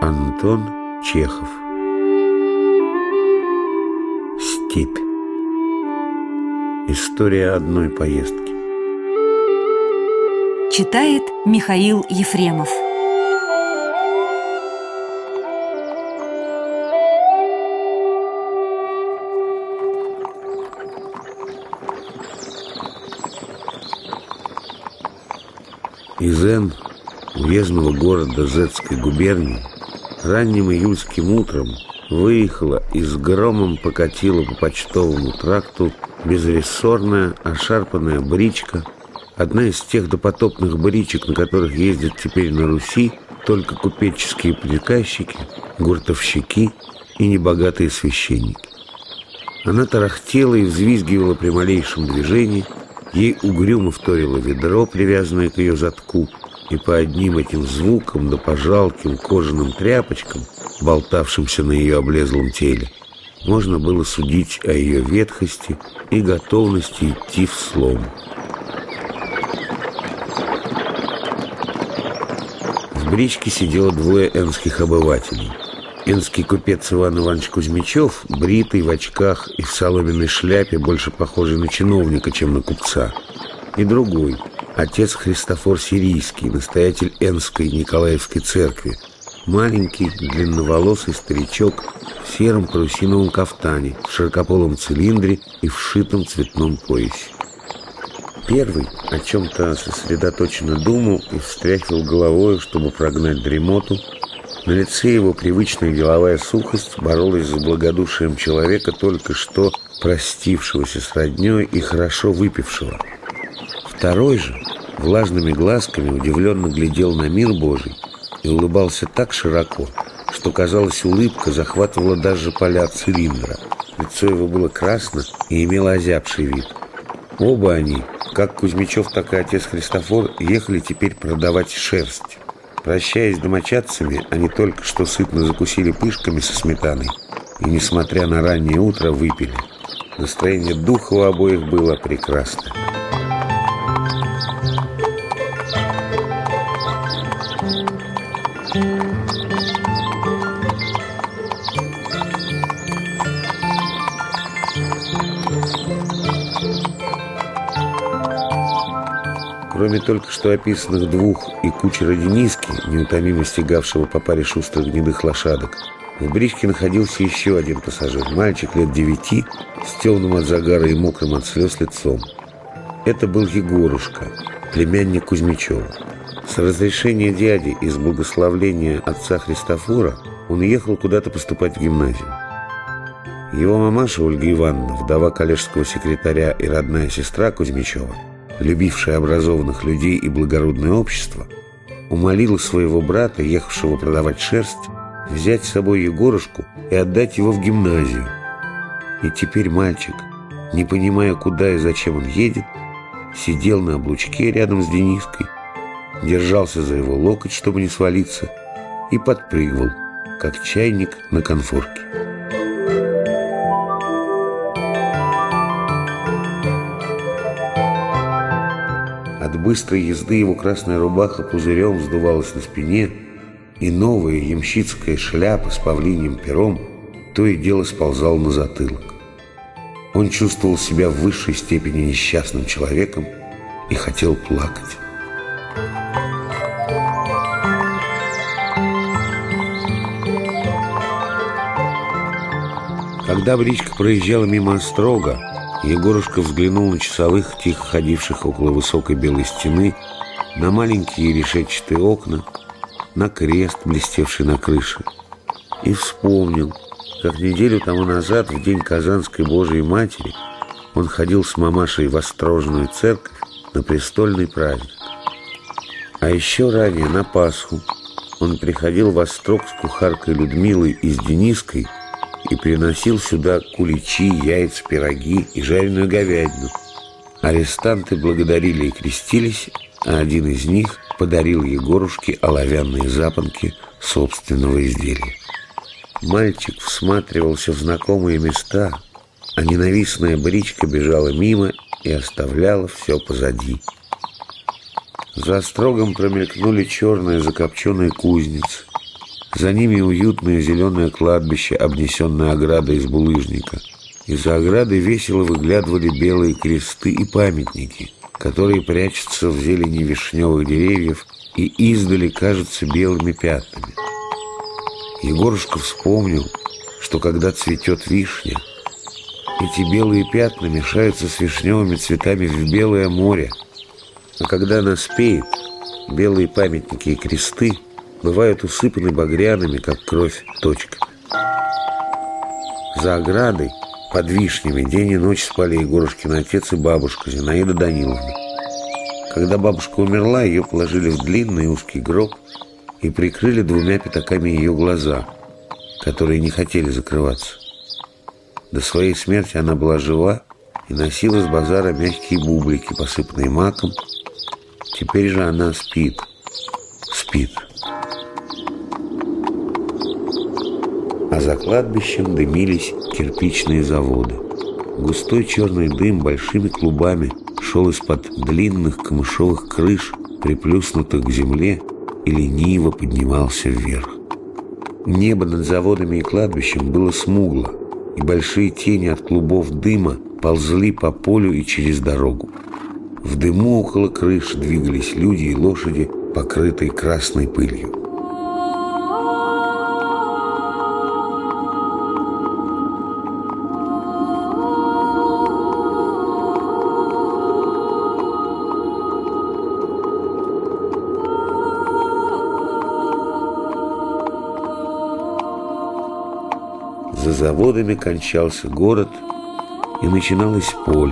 Антон Чехов. Степь. История одной поездки. Читает Михаил Ефремов. Из Н, уездного города Зетской губернии, ранним июльским утром выехала и с громом покатила по почтовому тракту безрессорная, ошарпанная бричка, одна из тех допотопных бричек, на которых ездят теперь на Руси только купеческие приказчики, гуртовщики и небогатые священники. Она тарахтела и взвизгивала при малейшем движении, ей угрюмо вторило ведро, привязанное к ее задку, и по одним этим звукам да по жалким кожаным тряпочкам, болтавшимся на ее облезлом теле, можно было судить о ее ветхости и готовности идти в слом. В бричке сидело двое энских обывателей. Энский купец Иван Иванович Кузьмичев, бритый, в очках и в соломенной шляпе, больше похожий на чиновника, чем на купца. И другой, отец Христофор Сирийский, настоятель Энской Николаевской церкви, маленький, длинноволосый старичок в сером парусиновом кафтане, в широкополом цилиндре и вшитом цветном поясе. Первый о чем-то сосредоточенно думал и встряхивал головой, чтобы прогнать дремоту. На лице его привычная деловая сухость боролась с благодушием человека, только что простившегося с роднёй и хорошо выпившего. Второй же влажными глазками удивленно глядел на мир Божий и улыбался так широко, что, казалось, улыбка захватывала даже поля цилиндра. Лицо его было красно и имело озябший вид. Оба они, как Кузьмичев, так и отец Христофор, ехали теперь продавать шерсть. Прощаясь с домочадцами, они только что сытно закусили пышками со сметаной и, несмотря на раннее утро, выпили. Настроение духа у обоих было прекрасное. Кроме только что описанных двух и кучера Дениски, неутомимо стегавшего по паре шустрых гнедых лошадок, в бричке находился еще один пассажир, мальчик лет 9, с темным от загара и мокрым от слез лицом. Это был Егорушка, племянник Кузьмичева. С разрешения дяди и с благословления отца Христофора он ехал куда-то поступать в гимназию. Его мамаша Ольга Ивановна, вдова коллежского секретаря и родная сестра Кузьмичева, любившая образованных людей и благородное общество, умолила своего брата, ехавшего продавать шерсть, взять с собой Егорушку и отдать его в гимназию. И теперь мальчик, не понимая, куда и зачем он едет, сидел на облучке рядом с Дениской, держался за его локоть, чтобы не свалиться, и подпрыгивал, как чайник на конфорке. От быстрой езды его красная рубаха пузырем вздувалась на спине, и новая ямщицкая шляпа с павлиньим пером то и дело сползала на затылок. Он чувствовал себя в высшей степени несчастным человеком и хотел плакать. Когда бричка проезжала мимо острога, Егорушка взглянул на часовых, тихо ходивших около высокой белой стены, на маленькие решетчатые окна, на крест, блестевший на крыше, и вспомнил, как неделю тому назад, в день Казанской Божией Матери, он ходил с мамашей в Острожную церковь на престольный праздник. А еще ранее, на Пасху, он приходил в Острог с кухаркой Людмилой и с Дениской и приносил сюда куличи, яйца, пироги и жареную говядину. Арестанты благодарили и крестились, а один из них подарил Егорушке оловянные запонки собственного изделия. Мальчик всматривался в знакомые места, а ненавистная бричка бежала мимо и оставляла все позади. За острогом промелькнули черные закопченные кузницы. За ними уютное зеленое кладбище, обнесенное оградой из булыжника. Из-за ограды весело выглядывали белые кресты и памятники, которые прячутся в зелени вишневых деревьев и издали кажутся белыми пятнами. Егорушка вспомнил, что когда цветет вишня, эти белые пятна мешаются с вишневыми цветами в белое море, а когда она спеет, белые памятники и кресты бывают усыпаны багряными, как кровь, точками. За оградой под вишнями день и ночь спали Егорушкин отец и бабушка Зинаида Даниловна. Когда бабушка умерла, ее положили в длинный узкий гроб и прикрыли 2 пятаками ее глаза, которые не хотели закрываться. До своей смерти она была жива и носила с базара мягкие бублики, посыпанные маком. Теперь же она спит. А за кладбищем дымились кирпичные заводы. Густой черный дым большими клубами шел из-под длинных камышовых крыш, приплюснутых к земле, и лениво поднимался вверх. Небо над заводами и кладбищем было смугло, и большие тени от клубов дыма ползли по полю и через дорогу. В дыму около крыш двигались люди и лошади, покрытые красной пылью. За заводами кончался город, и начиналось поле.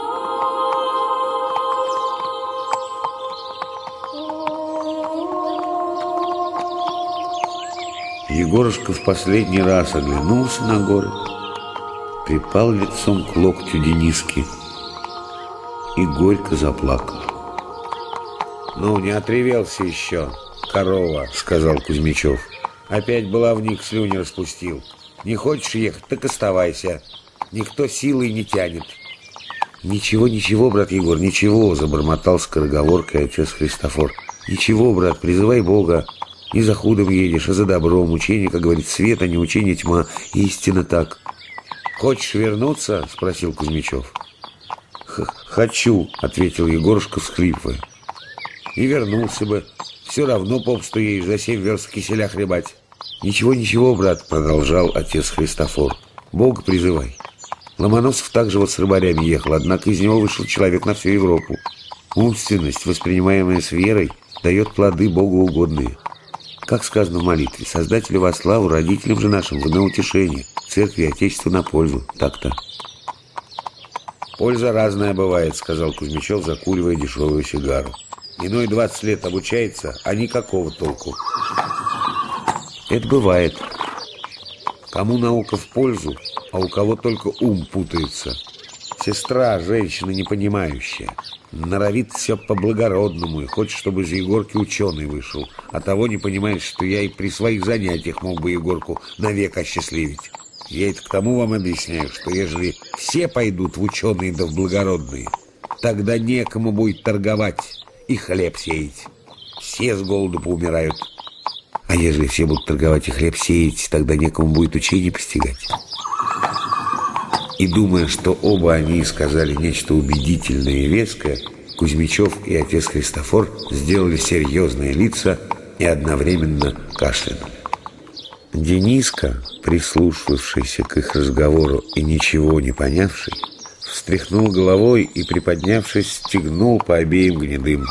Егорушка в последний раз оглянулся на город, припал лицом к локтю Дениски и горько заплакал. «Ну, не отревелся еще, корова», — сказал Кузьмичев. «Опять баловник слюни распустил. Не хочешь ехать, так оставайся. Никто силой не тянет». «Ничего, брат Егор, ничего», — забормотал скороговоркой отец Христофор. «Ничего, брат, призывай Бога. Не за худом едешь, а за добром. Учение, как говорит, свет, а не учение тьма. Истинно так». «Хочешь вернуться?» — спросил Кузьмичев. «Хочу», — ответил Егорушка, всхлипывая. «И вернулся бы. Все равно попусту едешь за 7 верст киселя хлебать». «Ничего, брат», — продолжал отец Христофор. «Бога призывай. Ломоносов также вот с рыбарями ехал, однако из него вышел человек на всю Европу. Умственность, воспринимаемая с верой, дает плоды Богу угодные. Как сказано в молитве: Создателю во славу, родителям же нашим в наутешение, церкви и отечеству на пользу». Так-то. «Польза разная бывает», — сказал Кузьмичев, закуривая дешевую сигару. «Иной 20 лет обучается, а никакого толку». «Это бывает. Кому наука в пользу, а у кого только ум путается. Сестра, женщина непонимающая, норовит все по-благородному и хочет, чтобы из Егорки ученый вышел, а того не понимает, что я и при своих занятиях мог бы Егорку навек осчастливить. Я это к тому вам объясняю, что ежели все пойдут в ученые да в благородные, тогда некому будет торговать и хлеб сеять. Все с голоду поумирают. А ежели все будут торговать и хлеб сеять, тогда некому будет учение постигать». И думая, что оба они сказали нечто убедительное и веское, Кузьмичев и отец Христофор сделали серьезные лица и одновременно кашлянули. Дениска, прислушавшийся к их разговору и ничего не понявший, встряхнул головой и, приподнявшись, стегнул по обеим гнедым.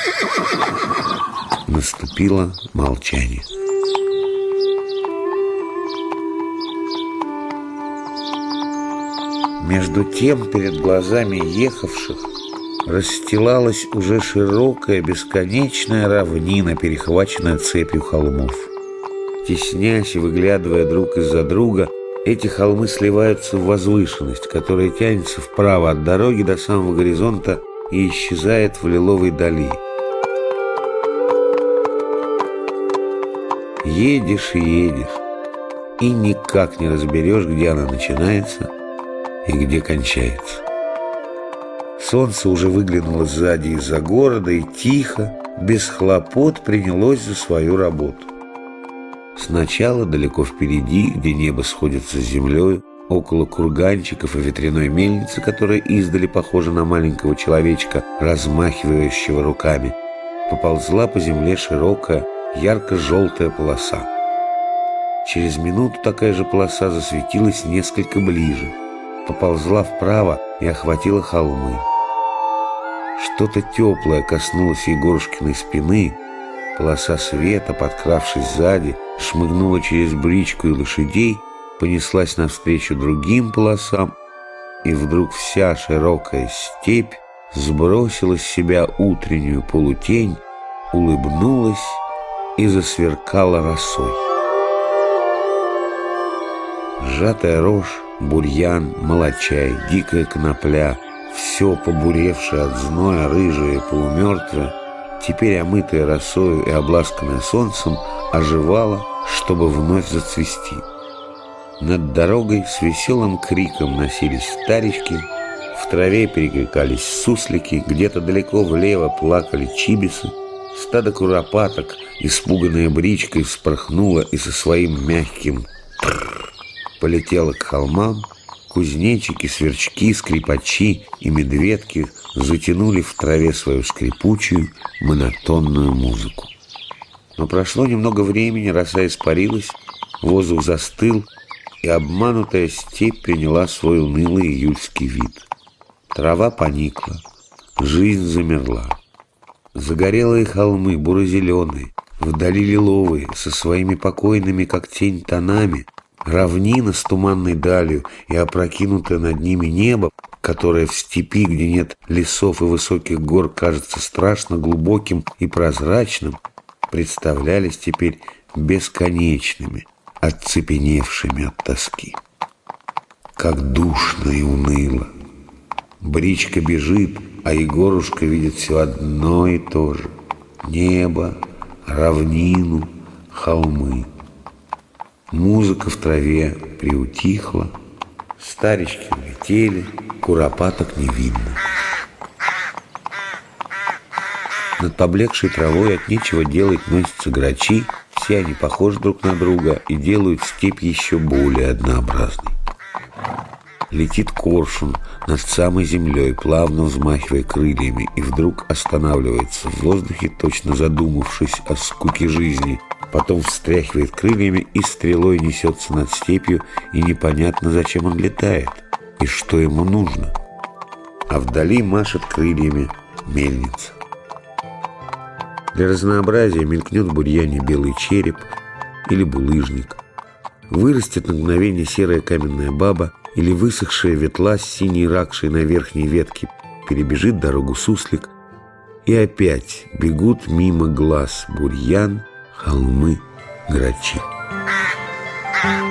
Наступило молчание. Между тем перед глазами ехавших расстилалась уже широкая бесконечная равнина, перехваченная цепью холмов. Теснясь и выглядывая друг из-за друга, эти холмы сливаются в возвышенность, которая тянется вправо от дороги до самого горизонта и исчезает в лиловой дали. Едешь и едешь, и никак не разберешь, где она начинается и где кончается. Солнце уже выглянуло сзади из-за города и тихо, без хлопот принялось за свою работу. Сначала далеко впереди, где небо сходится с землей, около курганчиков и ветряной мельницы, которая издали похожа на маленького человечка, размахивающего руками, поползла по земле широкая, ярко-желтая полоса. Через минуту такая же полоса засветилась несколько ближе, поползла вправо и охватила холмы. Что-то теплое коснулось Егорушкиной спины, полоса света, подкравшись сзади, шмыгнула через бричку и лошадей, понеслась навстречу другим полосам, и вдруг вся широкая степь сбросила с себя утреннюю полутень, улыбнулась и засверкала росой. Сжатая рожь, бурьян, молочай, дикая конопля, все побуревшее от зноя, рыжее и полумертвое, теперь омытое росою и обласканное солнцем, оживало, чтобы вновь зацвести. Над дорогой с веселым криком носились старички, в траве перекликались суслики, где-то далеко влево плакали чибисы, стадо куропаток, испуганная бричкой, вспорхнула и со своим мягким «трррр» полетела к холмам. Кузнечики, сверчки, скрипачи и медведки затянули в траве свою скрипучую, монотонную музыку. Но прошло немного времени, роса испарилась, воздух застыл, и обманутая степь приняла свой унылый июльский вид. Трава поникла, жизнь замерла. Загорелые холмы, буро-зеленые, вдали лиловые, со своими покойными, как тень, тонами, равнина с туманной далью и опрокинутое над ними небо, которое в степи, где нет лесов и высоких гор, кажется страшно глубоким и прозрачным, представлялись теперь бесконечными, оцепеневшими от тоски. Как душно и уныло. Бричка бежит, а Егорушка видит все одно и то же: небо, равнину, холмы. Музыка в траве приутихла, старички улетели, куропаток не видно. Над поблекшей травой от нечего делать носятся грачи, все они похожи друг на друга и делают степь еще более однообразной. Летит коршун над самой землей, плавно взмахивая крыльями, и вдруг останавливается в воздухе, точно задумавшись о скуке жизни, потом встряхивает крыльями и стрелой несется над степью, и непонятно, зачем он летает и что ему нужно. А вдали машет крыльями мельница. Для разнообразия мелькнет в бурьяне белый череп или булыжник. Вырастет на мгновение серая каменная баба или высохшая ветла с синей ракшей на верхней ветке, перебежит дорогу суслик, и опять бегут мимо глаз бурьян, холмы, грачи.